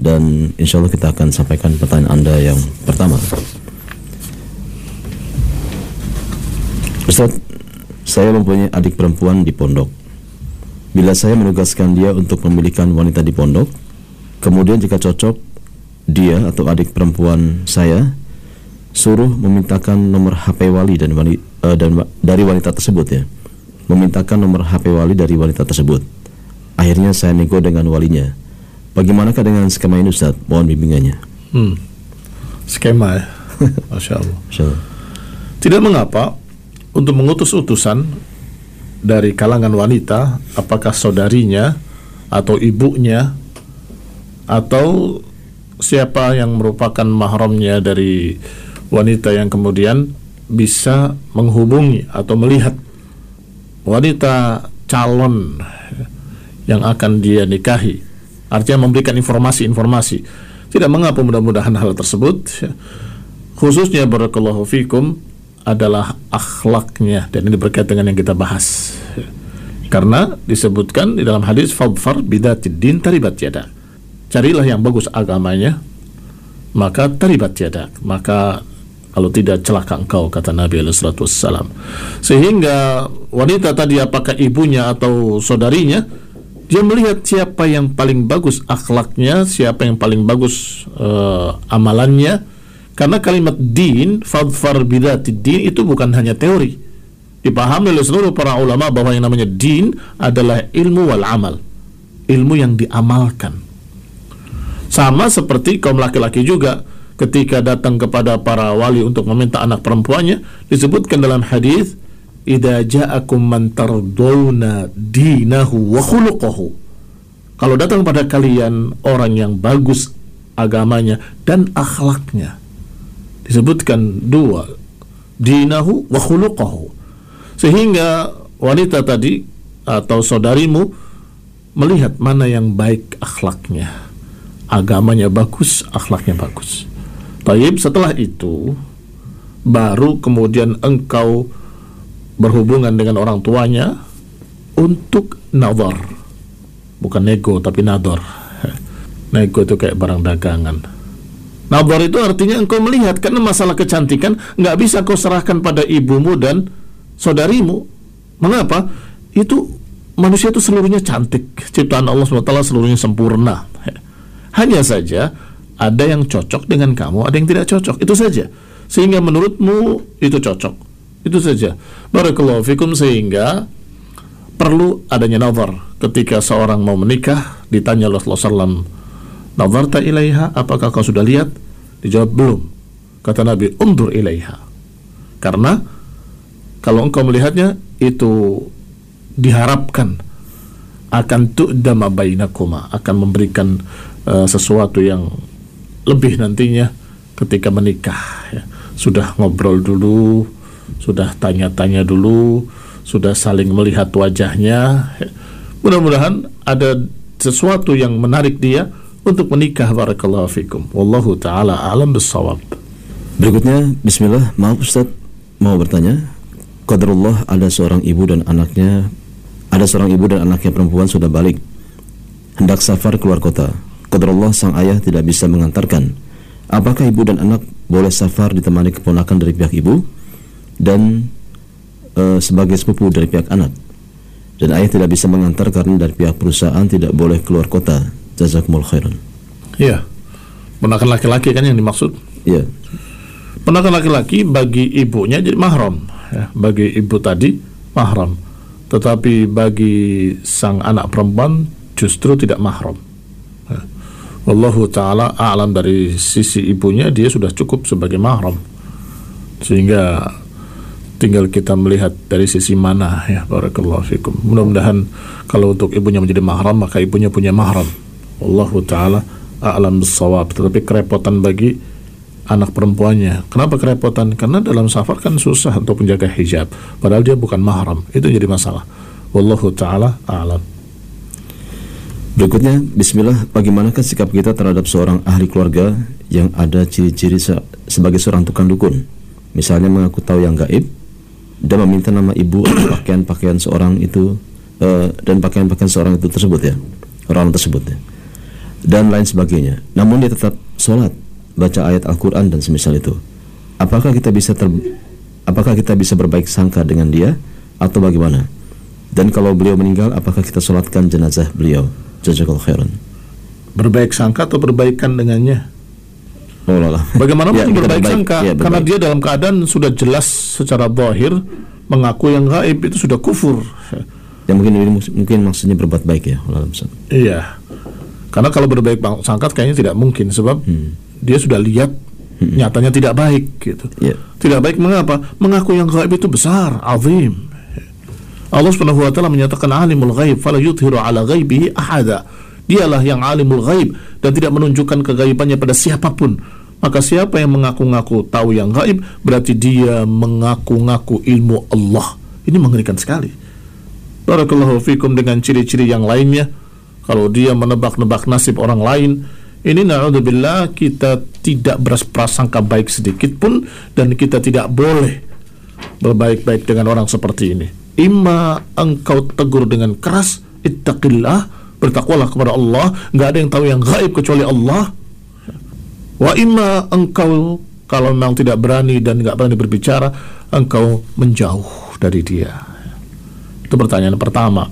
dan insya Allah kita akan sampaikan pertanyaan Anda yang pertama. Ustaz, saya mempunyai adik perempuan di pondok. Bila saya menugaskan dia untuk memilihkan wanita di pondok, kemudian jika cocok, dia atau adik perempuan saya suruh memintakan nomor HP wali dari wanita tersebut ya. Memintakan nomor HP wali dari wanita tersebut. Akhirnya saya nego dengan walinya. Bagaimanakah dengan skema ini Ustaz? Mohon bimbingannya. Skema ya. Masya Allah. Masya Allah. Tidak mengapa untuk mengutus utusan dari kalangan wanita, apakah saudarinya atau ibunya atau siapa yang merupakan mahramnya dari wanita yang kemudian bisa menghubungi atau melihat wanita calon yang akan dia nikahi, artinya memberikan informasi-informasi. Tidak mengapa, mudah-mudahan hal tersebut khususnya barakallahu fikum adalah akhlaknya, dan ini berkaitan dengan yang kita bahas. Karena disebutkan di dalam hadis fadfar bidatid din taribat yadak. Carilah yang bagus agamanya, maka taribat yadak, maka kalau tidak celaka engkau, kata Nabi alaihi salatu wassalam. Sehingga wanita tadi, apakah ibunya atau saudarinya, dia melihat siapa yang paling bagus akhlaknya, siapa yang paling bagus amalannya. Karena kalimat din, fadfar bidatid din, itu bukan hanya teori. Dipahami oleh seluruh para ulama bahwa yang namanya din adalah ilmu wal amal, ilmu yang diamalkan. Sama seperti kaum laki-laki juga, ketika datang kepada para wali untuk meminta anak perempuannya, disebutkan dalam hadis, idza ja'akum man tardawna dinahu wa khuluquhu. Kalau datang pada kalian orang yang bagus agamanya dan akhlaknya, disebutkan dua, dinahu wa khuluquhu, sehingga wanita tadi atau saudarimu melihat mana yang baik akhlaknya, agamanya bagus, akhlaknya bagus. Taib, setelah itu baru kemudian engkau berhubungan dengan orang tuanya untuk nadhar, bukan nego tapi nadhar. Nego itu kayak barang dagangan. Nadhar itu artinya engkau melihat, karena masalah kecantikan nggak bisa kau serahkan pada ibumu dan saudarimu. Mengapa? Itu manusia itu seluruhnya cantik, ciptaan Allah SWT seluruhnya sempurna. Hanya saja ada yang cocok dengan kamu, ada yang tidak cocok, itu saja. Sehingga menurutmu itu cocok, itu saja. Barakallahu fikum. Sehingga perlu adanya nadhar. Ketika seorang mau menikah, ditanya Rasulullah SAW, nadharta ilaiha, apakah kau sudah lihat? Dijawab belum. Kata Nabi, undur ilaiha. Karena kalau engkau melihatnya, itu diharapkan akan tu'dama bainakuma, akan memberikan sesuatu yang lebih nantinya ketika menikah ya. Sudah ngobrol dulu, sudah tanya-tanya dulu, sudah saling melihat wajahnya ya. Mudah-mudahan ada sesuatu yang menarik dia untuk menikah. Barakallahu fikum. Wallahu ta'ala a'lam bissawab. Berikutnya, bismillah, maaf Ustaz, mau bertanya. Qadarullah, ada seorang ibu dan anaknya perempuan sudah balik, hendak safar keluar kota. Qadarullah, sang ayah tidak bisa mengantarkan. Apakah ibu dan anak boleh safar ditemani keponakan dari pihak ibu dan sebagai sepupu dari pihak anak? Dan ayah tidak bisa mengantar karena dari pihak perusahaan tidak boleh keluar kota. Jazakumullah khairan. Iya, ponakan laki-laki kan yang dimaksud. Iya. Ponakan laki-laki bagi ibunya jadi mahram ya, bagi ibu tadi mahram. Tetapi bagi sang anak perempuan justru tidak mahram ya. Wallahu ta'ala a'lam. Dari sisi ibunya dia sudah cukup sebagai mahram, sehingga tinggal kita melihat dari sisi mana ya. Barakallahu fikum. Mudah-mudahan kalau untuk ibunya menjadi mahram, maka ibunya punya mahram. Wallahu ta'ala a'lam bissawab. Tetapi kerepotan bagi anak perempuannya. Kenapa kerepotan? Karena dalam safar kan susah untuk menjaga hijab, padahal dia bukan mahram. Itu jadi masalah. Wallahu ta'ala a'lam. Berikutnya, bismillah, bagaimanakah sikap kita terhadap seorang ahli keluarga yang ada ciri-ciri sebagai seorang tukang dukun? Misalnya mengaku tahu yang gaib dan meminta nama ibu atau pakaian-pakaian seorang itu dan pakaian-pakaian seorang itu tersebut ya, orang tersebut ya. dan lain sebagainya, namun dia tetap sholat, baca ayat Al-Quran dan semisal itu, apakah kita bisa berbaik sangka dengan dia atau bagaimana? Dan kalau beliau meninggal, apakah kita sholatkan jenazah beliau? Jazakallahu khairan. Berbaik sangka atau berbaikan dengannya? Oh lah. Bagaimana mungkin berbaik sangka? Karena dia dalam keadaan sudah jelas secara zahir mengaku yang gaib, itu sudah kufur. Ya mungkin maksudnya berbuat baik ya. Iya. Karena kalau berbaik sangka kayaknya tidak mungkin, sebab dia sudah lihat nyatanya tidak baik gitu. Tidak baik mengapa? Mengaku yang gaib itu besar, azim. Allah Subhanahu wa taala menyatakan alimul ghaib fala yudhiru ala ghaibihi ahada. Dialah yang alimul ghaib dan tidak menunjukkan kegaibannya pada siapapun. Maka siapa yang mengaku-ngaku tahu yang gaib, berarti dia mengaku-ngaku ilmu Allah. Ini mengerikan sekali. Barakallahu fikum. Dengan ciri-ciri yang lainnya, kalau dia menebak-nebak nasib orang lain, ini na'udzubillah, kita tidak berprasangka baik sedikit pun, dan kita tidak boleh berbaik-baik dengan orang seperti ini. Imma engkau tegur dengan keras, ittaqillah, bertakwalah kepada Allah, nggak ada yang tahu yang gaib kecuali Allah. Wa imma engkau kalau memang tidak berani dan nggak berani berbicara, engkau menjauh dari dia. Itu pertanyaan pertama.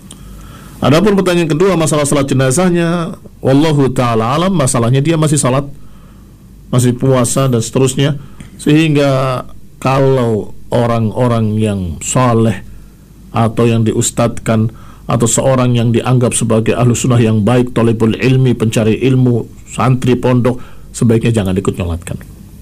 Adapun pertanyaan kedua, masalah salat jenazahnya, wallahu ta'ala alam, masalahnya dia masih salat, masih puasa dan seterusnya, sehingga kalau orang-orang yang saleh atau yang diustadkan atau seorang yang dianggap sebagai ahlu sunnah yang baik, thalibul ilmi, pencari ilmu, santri pondok, sebaiknya jangan ikut nyolatkan,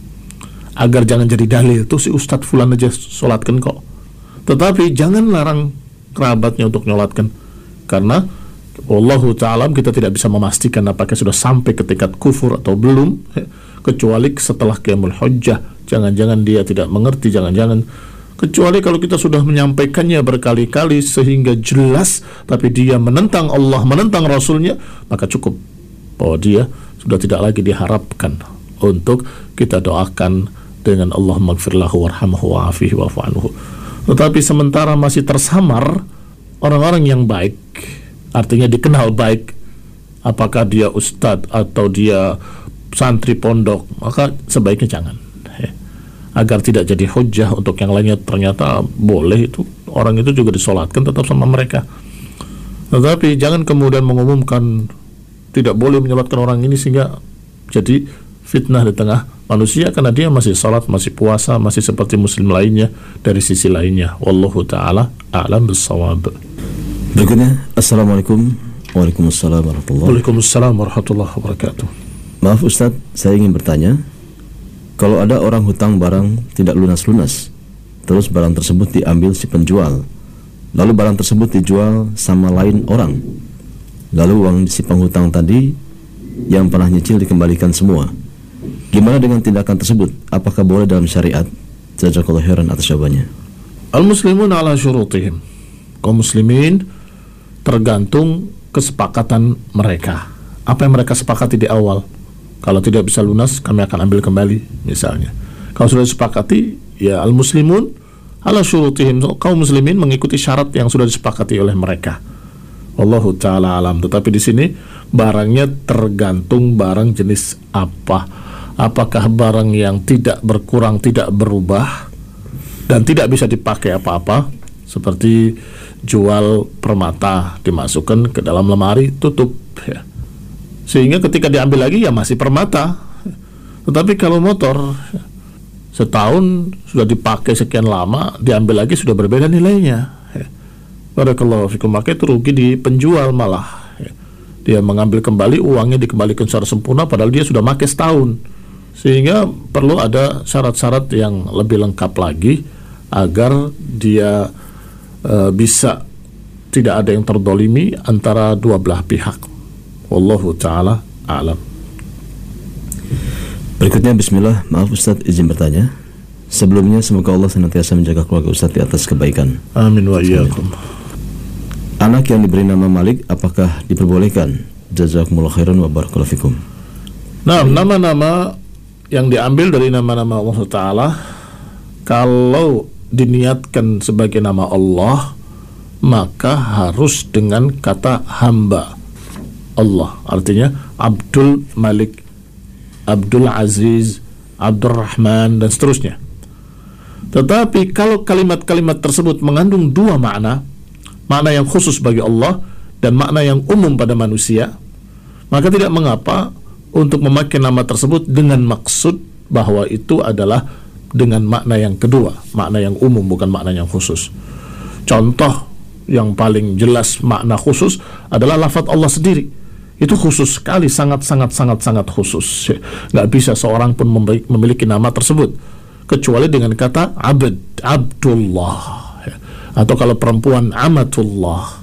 agar jangan jadi dalil tuh si ustadz fulan aja sholatkan kok. Tetapi jangan larang kerabatnya untuk nyolatkan, karena wallahu ta'ala kita tidak bisa memastikan apakah sudah sampai ke tingkat kufur atau belum, kecuali setelah qiyamul hujjah. Jangan-jangan dia tidak mengerti, jangan-jangan, kecuali kalau kita sudah menyampaikannya berkali-kali sehingga jelas, tapi dia menentang Allah, menentang Rasulnya, maka cukup bahwa dia sudah tidak lagi diharapkan untuk kita doakan dengan Allah maghfirlahu warhamhu wa'afihi wa'fu anhu. Tetapi sementara masih tersamar orang-orang yang baik, artinya dikenal baik, apakah dia ustadz atau dia santri pondok, maka sebaiknya jangan, agar tidak jadi hujjah untuk yang lainnya. Ternyata boleh itu, orang itu juga disolatkan tetap sama mereka. Tetapi jangan kemudian mengumumkan tidak boleh menyolatkan orang ini sehingga jadi fitnah di tengah manusia, karena dia masih salat, masih puasa, masih seperti muslim lainnya dari sisi lainnya. Wallahu ta'ala a'lam bis-shawab. Berikutnya, Assalamualaikum. Waalaikumsalam warahmatullahi wabarakatuh. Maaf Ustaz, saya ingin bertanya, kalau ada orang hutang barang tidak lunas-lunas, terus barang tersebut diambil si penjual, lalu barang tersebut dijual sama lain orang, lalu uang si penghutang tadi yang pernah nyicil dikembalikan semua, gimana dengan tindakan tersebut? Apakah boleh dalam syariat? Jazakallahu khairan atas jawabannya. Al-muslimun ala syurutihim. Kaum muslimin tergantung kesepakatan mereka. Apa yang mereka sepakati di awal. Kalau tidak bisa lunas, kami akan ambil kembali, misalnya. Kalau sudah disepakati, ya al-muslimun ala syurutihim, kaum muslimin mengikuti syarat yang sudah disepakati oleh mereka. Wallahu ta'ala alam. Tetapi di sini barangnya tergantung barang jenis apa. Apakah barang yang tidak berkurang, tidak berubah, dan tidak bisa dipakai apa-apa, seperti jual permata, dimasukkan ke dalam lemari, tutup, ya, sehingga ketika diambil lagi ya masih permata. Tetapi kalau motor setahun sudah dipakai sekian lama, diambil lagi sudah berbeda nilainya. Barakallahu fikum, maka itu rugi di penjual malah. Dia mengambil kembali, uangnya dikembalikan secara sempurna padahal dia sudah pakai setahun. Sehingga perlu ada syarat-syarat yang lebih lengkap lagi agar dia bisa tidak ada yang terdolimi antara dua belah pihak. Wallahu ta'ala a'lam. Berikutnya, bismillah, maaf Ustaz, izin bertanya. Sebelumnya semoga Allah senantiasa menjaga keluarga Ustaz di atas kebaikan. Amin wa iyyakum. Anak yang diberi nama Malik, apakah diperbolehkan? Jazakumullah khairan wa barakallahu fikum. Nah, nama-nama yang diambil dari nama-nama Allah Ta'ala, kalau diniatkan sebagai nama Allah, maka harus dengan kata hamba Allah. Artinya Abdul Malik, Abdul Aziz, Abdul Rahman, dan seterusnya. Tetapi kalau kalimat-kalimat tersebut mengandung dua makna, makna yang khusus bagi Allah dan makna yang umum pada manusia, maka tidak mengapa untuk memakai nama tersebut dengan maksud bahwa itu adalah dengan makna yang kedua, makna yang umum bukan makna yang khusus. Contoh yang paling jelas makna khusus adalah lafaz Allah sendiri. Itu khusus sekali, sangat khusus. Nggak bisa seorang pun memiliki nama tersebut kecuali dengan kata abd, Abdullah, atau kalau perempuan amatullah.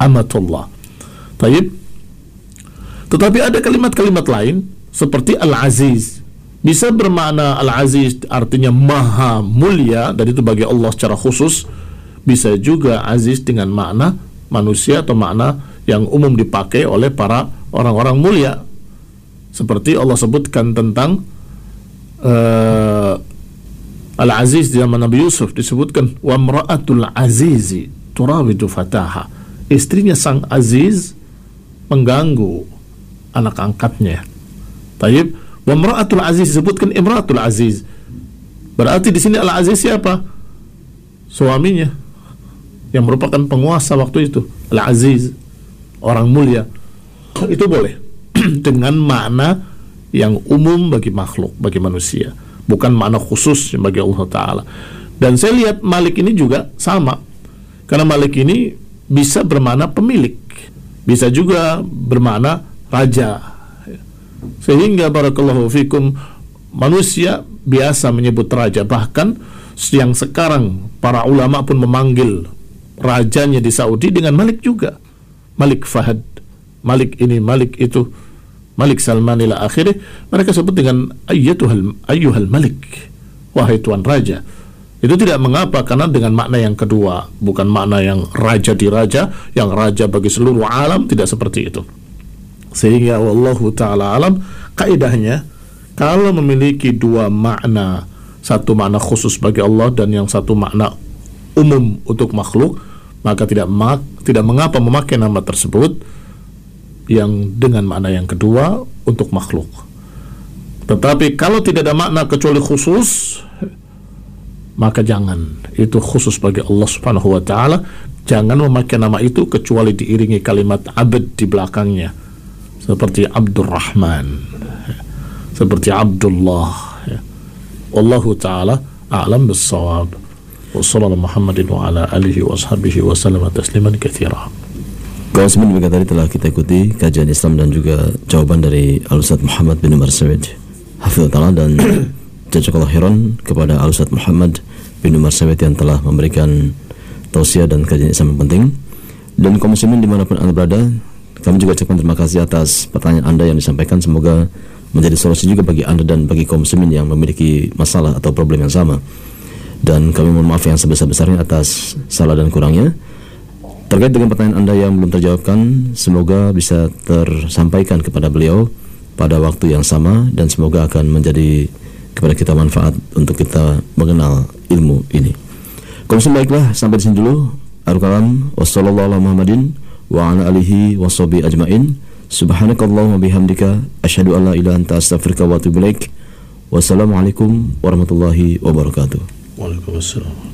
Taib. Tetapi ada kalimat-kalimat lain seperti Al-Aziz. Bisa bermakna Al-Aziz artinya maha mulia, dan itu bagi Allah secara khusus. Bisa juga Aziz dengan makna manusia atau makna yang umum dipakai oleh para orang-orang mulia, seperti Allah sebutkan tentang Al-Aziz di zaman Nabi Yusuf, disebutkan wa mra'atul azizi turawidu fataha, istrinya sang Aziz mengganggu anak angkatnya. Taib. Wa mra'atul aziz disebutkan imra'atul aziz, berarti di sini Al-Aziz siapa? Suaminya yang merupakan penguasa waktu itu, Al-Aziz, orang mulia. Itu boleh dengan makna yang umum bagi makhluk, bagi manusia, bukan makna khusus bagi Allah Ta'ala. Dan saya lihat Malik ini juga sama, karena Malik ini bisa bermakna pemilik, bisa juga bermakna raja, sehingga barakallahu fikum manusia biasa menyebut raja. Bahkan yang sekarang para ulama pun memanggil rajanya di Saudi dengan Malik juga, Malik Fahad, Malik ini, Malik itu, Malik Salman ila akhirih. Mereka sebut dengan ayyuhal Malik, wahai tuan raja. Itu tidak mengapa, karena dengan makna yang kedua, bukan makna yang raja di raja, yang raja bagi seluruh alam, tidak seperti itu. Sehingga wallahu ta'ala alam, kaidahnya kalau memiliki dua makna, satu makna khusus bagi Allah dan yang satu makna umum untuk makhluk, maka tidak mengapa memakai nama tersebut yang dengan makna yang kedua untuk makhluk. Tetapi kalau tidak ada makna kecuali khusus, maka jangan, itu khusus bagi Allah Subhanahu wa ta'ala. Jangan memakai nama itu kecuali diiringi kalimat abd di belakangnya, seperti Abdurrahman, seperti Abdullah. Wallahu ta'ala a'lam bis-shawab. Wa sallallahu Muhammadin wa ala alihi wa ashabihi wa sallama tasliman katsira. Kawan demikian tadi telah kita ikuti kajian Islam dan juga jawaban dari Al-Ustaz Muhammad bin Umar Said, hafizahullah, dan jazakallahu khairan kepada Al-Ustaz Muhammad bin Umar Said yang telah memberikan tausiah dan kajian Islam yang penting. Dan kaum muslimin dimanapun Anda berada, kami juga ucapkan terima kasih atas pertanyaan Anda yang disampaikan. Semoga menjadi solusi juga bagi Anda dan bagi kaum muslimin yang memiliki masalah atau problem yang sama. Dan kami mohon maaf yang sebesar-besarnya atas salah dan kurangnya. Terkait dengan pertanyaan Anda yang belum terjawabkan, semoga bisa tersampaikan kepada beliau pada waktu yang sama, dan semoga akan menjadi kepada kita manfaat untuk kita mengenal ilmu ini. Kaum muslimin, baiklah, sampai di sini dulu. Al-Kalam, wassallallahu ala Muhammadin wa ala alihi washabihi ajmain. Subhanakallahumma bihamdika asyhadu an la ilaha illa anta astaghfiruka wa atubu ilaik. Wassalamualaikum warahmatullahi wabarakatuh. Waalaikumsalam.